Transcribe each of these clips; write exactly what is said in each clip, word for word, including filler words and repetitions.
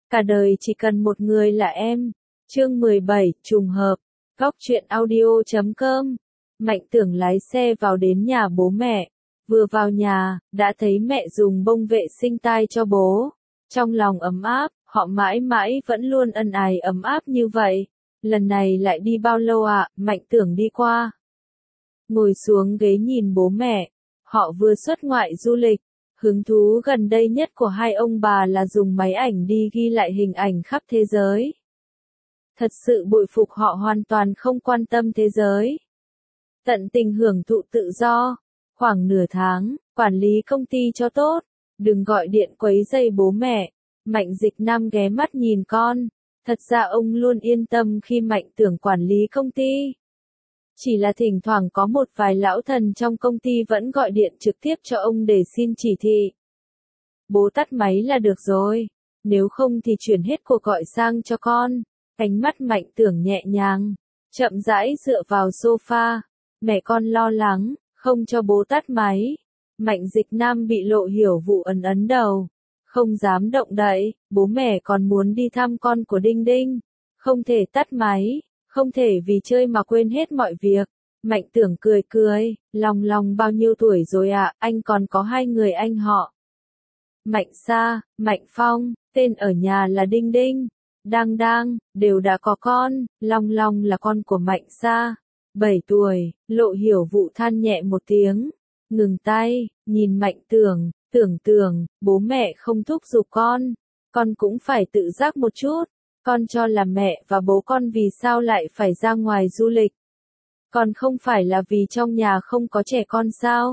Cả đời chỉ cần một người là em. Chương mười bảy, trùng hợp. Góc truyện audio chấm com. Mạnh Tưởng lái xe vào đến nhà bố mẹ. Vừa vào nhà, đã thấy mẹ dùng bông vệ sinh tai cho bố. Trong lòng ấm áp, họ mãi mãi vẫn luôn ân ái ấm áp như vậy. Lần này lại đi bao lâu ạ? À? Mạnh Tưởng đi qua. Ngồi xuống ghế nhìn bố mẹ. Họ vừa xuất ngoại du lịch. Hứng thú gần đây nhất của hai ông bà là dùng máy ảnh đi ghi lại hình ảnh khắp thế giới. Thật sự bội phục họ hoàn toàn không quan tâm thế giới. Tận tình hưởng thụ tự do. Khoảng nửa tháng, quản lý công ty cho tốt. Đừng gọi điện quấy rầy bố mẹ. Mạnh Dịch Nam ghé mắt nhìn con. Thật ra ông luôn yên tâm khi Mạnh Tưởng quản lý công ty. Chỉ là thỉnh thoảng có một vài lão thần trong công ty vẫn gọi điện trực tiếp cho ông để xin chỉ thị. Bố tắt máy là được rồi. Nếu không thì chuyển hết cuộc gọi sang cho con. Ánh mắt Mạnh Tưởng nhẹ nhàng. Chậm rãi dựa vào sofa. Mẹ con lo lắng, không cho bố tắt máy. Mạnh Dịch Nam bị Lộ Hiểu Vũ ấn ấn đầu. Không dám động đậy, bố mẹ còn muốn đi thăm con của Đinh Đinh. Không thể tắt máy. Không thể vì chơi mà quên hết mọi việc. Mạnh Tưởng cười cười, lòng lòng bao nhiêu tuổi rồi ạ, à? Anh còn có hai người anh họ. Mạnh Sa, Mạnh Phong, tên ở nhà là Đinh Đinh, Đang Đang, đều đã có con, Long Long là con của Mạnh Sa, bảy tuổi, Lộ Hiểu Vũ than nhẹ một tiếng, ngừng tay, nhìn Mạnh Tưởng, tưởng tưởng, bố mẹ không thúc giục con, con cũng phải tự giác một chút. Con cho là mẹ và bố con vì sao lại phải ra ngoài du lịch? Còn không phải là vì trong nhà không có trẻ con sao?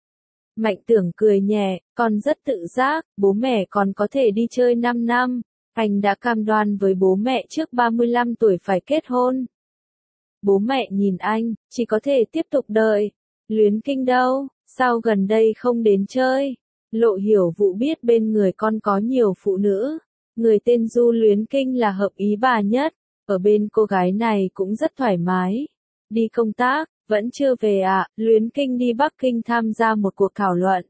Mạnh Tưởng cười nhẹ, con rất tự giác, bố mẹ còn có thể đi chơi năm năm. Anh đã cam đoan với bố mẹ trước ba mươi lăm tuổi phải kết hôn. Bố mẹ nhìn anh, chỉ có thể tiếp tục đợi. Luyến Kinh đâu, sao gần đây không đến chơi? Lộ Hiểu Vũ biết bên người con có nhiều phụ nữ. Người tên Du Luyến Kinh là hợp ý bà nhất, ở bên cô gái này cũng rất thoải mái. Đi công tác, vẫn chưa về ạ, à, Luyến Kinh đi Bắc Kinh tham gia một cuộc thảo luận.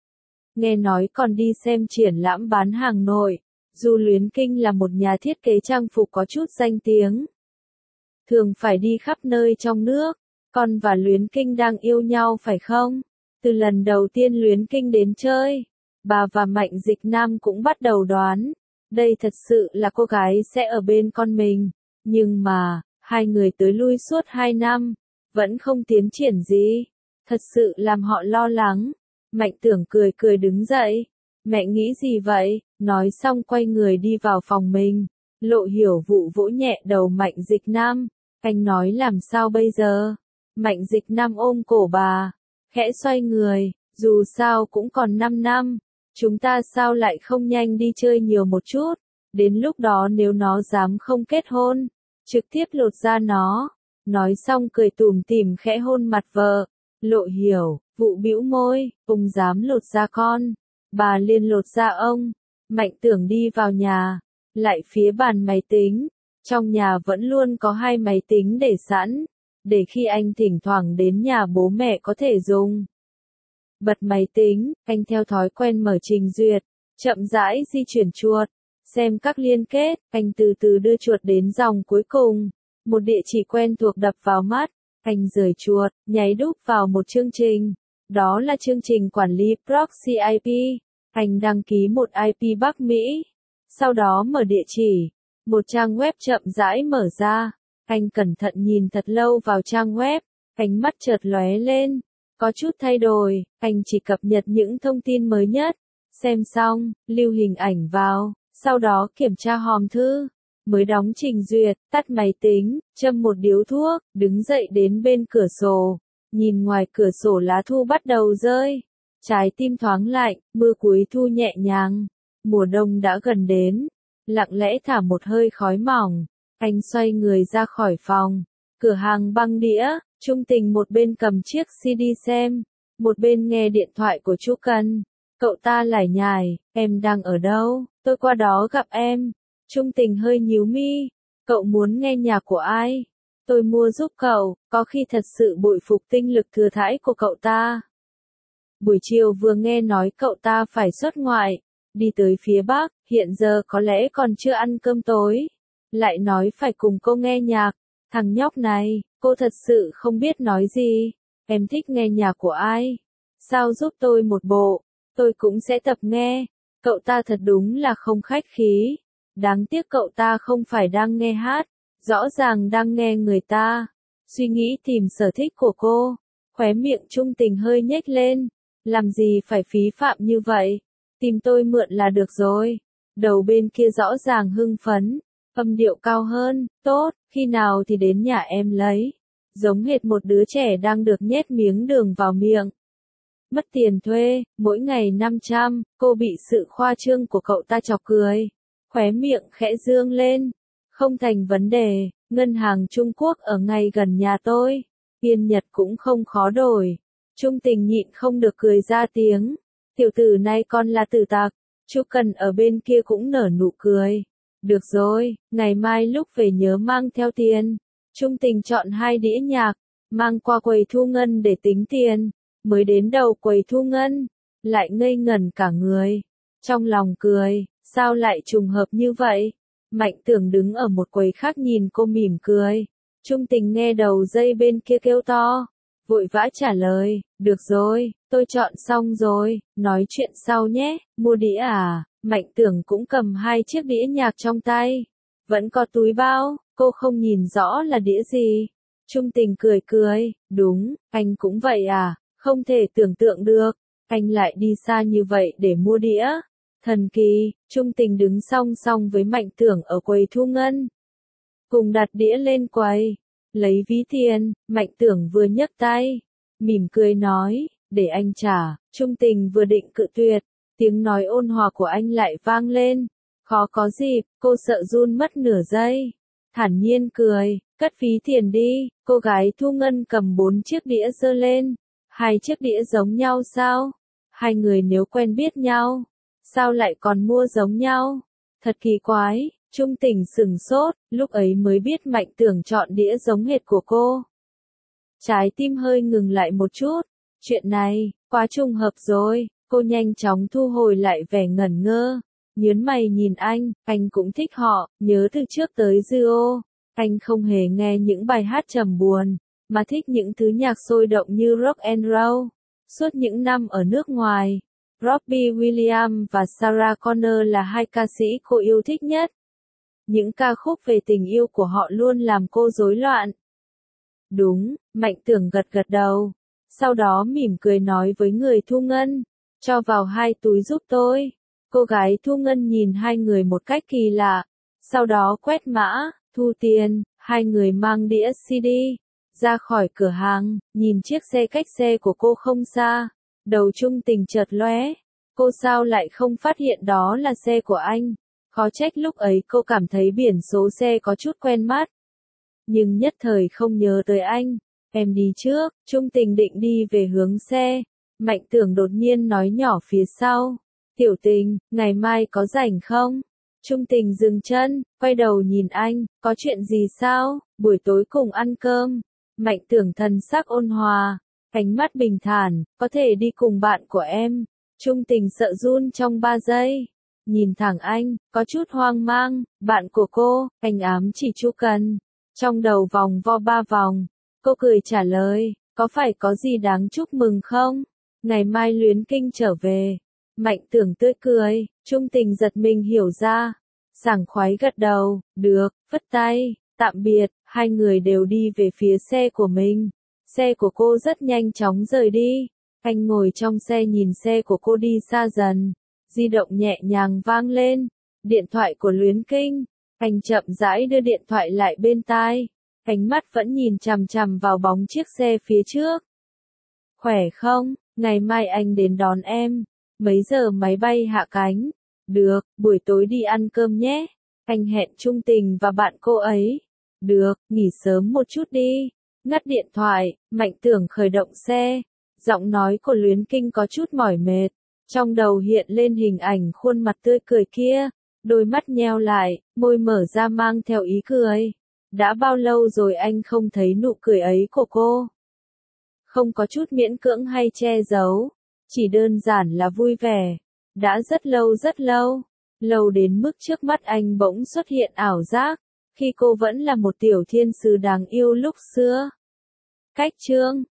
Nghe nói còn đi xem triển lãm bán hàng nội, Du Luyến Kinh là một nhà thiết kế trang phục có chút danh tiếng. Thường phải đi khắp nơi trong nước, con và Luyến Kinh đang yêu nhau phải không? Từ lần đầu tiên Luyến Kinh đến chơi, bà và Mạnh Dịch Nam cũng bắt đầu đoán. Đây thật sự là cô gái sẽ ở bên con mình, nhưng mà, hai người tới lui suốt hai năm, vẫn không tiến triển gì, thật sự làm họ lo lắng. Mạnh Tưởng cười cười đứng dậy, mẹ nghĩ gì vậy, nói xong quay người đi vào phòng mình, Lộ Hiểu Vũ vỗ nhẹ đầu Mạnh Dịch Nam, anh nói làm sao bây giờ, Mạnh Dịch Nam ôm cổ bà, khẽ xoay người, dù sao cũng còn năm năm. Chúng ta sao lại không nhanh đi chơi nhiều một chút, đến lúc đó nếu nó dám không kết hôn, trực tiếp lột da nó. Nói xong cười tủm tỉm khẽ hôn mặt vợ, Lộ Hiểu Vũ bĩu môi, ông dám lột da con, bà liền lột da ông. Mạnh Tưởng đi vào nhà, lại phía bàn máy tính, trong nhà vẫn luôn có hai máy tính để sẵn, để khi anh thỉnh thoảng đến nhà bố mẹ có thể dùng. Bật máy tính, anh theo thói quen mở trình duyệt, chậm rãi di chuyển chuột, xem các liên kết, anh từ từ đưa chuột đến dòng cuối cùng, một địa chỉ quen thuộc đập vào mắt, anh rời chuột, nháy đúp vào một chương trình, đó là chương trình quản lý proxy i pê, anh đăng ký một i pê Bắc Mỹ, sau đó mở địa chỉ, một trang web chậm rãi mở ra, anh cẩn thận nhìn thật lâu vào trang web, ánh mắt chợt lóe lên. Có chút thay đổi, anh chỉ cập nhật những thông tin mới nhất. Xem xong, lưu hình ảnh vào, sau đó kiểm tra hòm thư. Mới đóng trình duyệt, tắt máy tính, châm một điếu thuốc, đứng dậy đến bên cửa sổ. Nhìn ngoài cửa sổ lá thu bắt đầu rơi. Trái tim thoáng lạnh, mưa cuối thu nhẹ nhàng. Mùa đông đã gần đến. Lặng lẽ thả một hơi khói mỏng. Anh xoay người ra khỏi phòng. Cửa hàng băng đĩa. Trung Tình một bên cầm chiếc xê đê xem, một bên nghe điện thoại của chú Cần. Cậu ta lải nhải, em đang ở đâu, tôi qua đó gặp em. Trung Tình hơi nhíu mi, cậu muốn nghe nhạc của ai? Tôi mua giúp cậu, có khi thật sự bội phục tinh lực thừa thãi của cậu ta. Buổi chiều vừa nghe nói cậu ta phải xuất ngoại, đi tới phía Bắc, hiện giờ có lẽ còn chưa ăn cơm tối. Lại nói phải cùng cô nghe nhạc, thằng nhóc này, cô thật sự không biết nói gì. Em thích nghe nhạc của ai? Sao giúp tôi một bộ, tôi cũng sẽ tập nghe. Cậu ta thật đúng là không khách khí. Đáng tiếc cậu ta không phải đang nghe hát, rõ ràng đang nghe người ta. Suy nghĩ tìm sở thích của cô, khóe miệng Trung Tình hơi nhếch lên. Làm gì phải phí phạm như vậy? Tìm tôi mượn là được rồi. Đầu bên kia rõ ràng hưng phấn, âm điệu cao hơn, tốt, khi nào thì đến nhà em lấy. Giống hệt một đứa trẻ đang được nhét miếng đường vào miệng. Mất tiền thuê, mỗi ngày năm trăm, cô bị sự khoa trương của cậu ta chọc cười. Khóe miệng khẽ dương lên. Không thành vấn đề, ngân hàng Trung Quốc ở ngay gần nhà tôi. Yên Nhật cũng không khó đổi. Trung Tình nhịn không được cười ra tiếng. Tiểu tử này con là tử tặc. Chu Cần ở bên kia cũng nở nụ cười. Được rồi, ngày mai lúc về nhớ mang theo tiền. Trung Tình chọn hai đĩa nhạc, mang qua quầy thu ngân để tính tiền. Mới đến đầu quầy thu ngân, lại ngây ngẩn cả người. Trong lòng cười, sao lại trùng hợp như vậy? Mạnh Tưởng đứng ở một quầy khác nhìn cô mỉm cười. Trung Tình nghe đầu dây bên kia kêu to, vội vã trả lời, được rồi, tôi chọn xong rồi, nói chuyện sau nhé, mua đĩa à? Mạnh Tưởng cũng cầm hai chiếc đĩa nhạc trong tay, vẫn có túi bao, cô không nhìn rõ là đĩa gì. Trung Tình cười cười, đúng, anh cũng vậy à, không thể tưởng tượng được, anh lại đi xa như vậy để mua đĩa. Thần kỳ, Trung Tình đứng song song với Mạnh Tưởng ở quầy thu ngân. Cùng đặt đĩa lên quầy, lấy ví tiền, Mạnh Tưởng vừa nhấc tay, mỉm cười nói, để anh trả. Trung Tình vừa định cự tuyệt, tiếng nói ôn hòa của anh lại vang lên. Khó có dịp, cô sợ run mất nửa giây. Thản nhiên cười, cất phí tiền đi, cô gái thu ngân cầm bốn chiếc đĩa giơ lên. Hai chiếc đĩa giống nhau sao? Hai người nếu quen biết nhau, sao lại còn mua giống nhau? Thật kỳ quái, Trung Tình sửng sốt, lúc ấy mới biết Mạnh Tưởng chọn đĩa giống hệt của cô. Trái tim hơi ngừng lại một chút, chuyện này, quá trùng hợp rồi, cô nhanh chóng thu hồi lại vẻ ngẩn ngơ. Nhớn mày nhìn anh, anh cũng thích họ, nhớ từ trước tới Rio, anh không hề nghe những bài hát trầm buồn, mà thích những thứ nhạc sôi động như rock and roll. Suốt những năm ở nước ngoài, Robbie Williams và Sarah Connor là hai ca sĩ cô yêu thích nhất. Những ca khúc về tình yêu của họ luôn làm cô rối loạn. Đúng, Mạnh Tưởng gật gật đầu, sau đó mỉm cười nói với người thu ngân, cho vào hai túi giúp tôi. Cô gái thu ngân nhìn hai người một cách kỳ lạ, sau đó quét mã, thu tiền, hai người mang đĩa xê đê, ra khỏi cửa hàng, nhìn chiếc xe cách xe của cô không xa, đầu Trung Tình chợt lóe, cô sao lại không phát hiện đó là xe của anh, khó trách lúc ấy cô cảm thấy biển số xe có chút quen mắt, nhưng nhất thời không nhớ tới anh. Em đi trước. Trung Tình định đi về hướng xe, Mạnh Tưởng đột nhiên nói nhỏ phía sau. Tiểu Tình, ngày mai có rảnh không? Trung Tình dừng chân, quay đầu nhìn anh, có chuyện gì sao? Buổi tối cùng ăn cơm. Mạnh Tưởng thần sắc ôn hòa, ánh mắt bình thản, có thể đi cùng bạn của em. Trung Tình sợ run trong ba giây. Nhìn thẳng anh, có chút hoang mang, bạn của cô, anh ám chỉ Chu Cần. Trong đầu vòng vo ba vòng, cô cười trả lời, có phải có gì đáng chúc mừng không? Ngày mai Luyến Kinh trở về. Mạnh Tưởng tươi cười, Trung Tình giật mình hiểu ra. Sảng khoái gật đầu, được, phất tay, tạm biệt, hai người đều đi về phía xe của mình. Xe của cô rất nhanh chóng rời đi. Anh ngồi trong xe nhìn xe của cô đi xa dần. Di động nhẹ nhàng vang lên. Điện thoại của Luyến Kinh. Anh chậm rãi đưa điện thoại lại bên tai. Ánh mắt vẫn nhìn chằm chằm vào bóng chiếc xe phía trước. Khỏe không? Ngày mai anh đến đón em. Mấy giờ máy bay hạ cánh? Được, buổi tối đi ăn cơm nhé. Anh hẹn Trung Tình và bạn cô ấy. Được, nghỉ sớm một chút đi. Ngắt điện thoại, Mạnh Tưởng khởi động xe. Giọng nói của Luyến Kinh có chút mỏi mệt. Trong đầu hiện lên hình ảnh khuôn mặt tươi cười kia. Đôi mắt nheo lại, môi mở ra mang theo ý cười. Đã bao lâu rồi anh không thấy nụ cười ấy của cô? Không có chút miễn cưỡng hay che giấu. Chỉ đơn giản là vui vẻ. Đã rất lâu rất lâu, lâu đến mức trước mắt anh bỗng xuất hiện ảo giác, khi cô vẫn là một tiểu thiên sứ đáng yêu lúc xưa. Cách chương